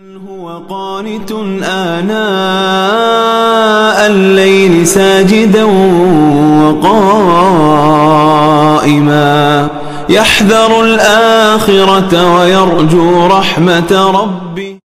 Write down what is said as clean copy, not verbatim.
هو قانت آناء الليل ساجدا وقائما يحذر الآخرة ويرجو رحمة ربه.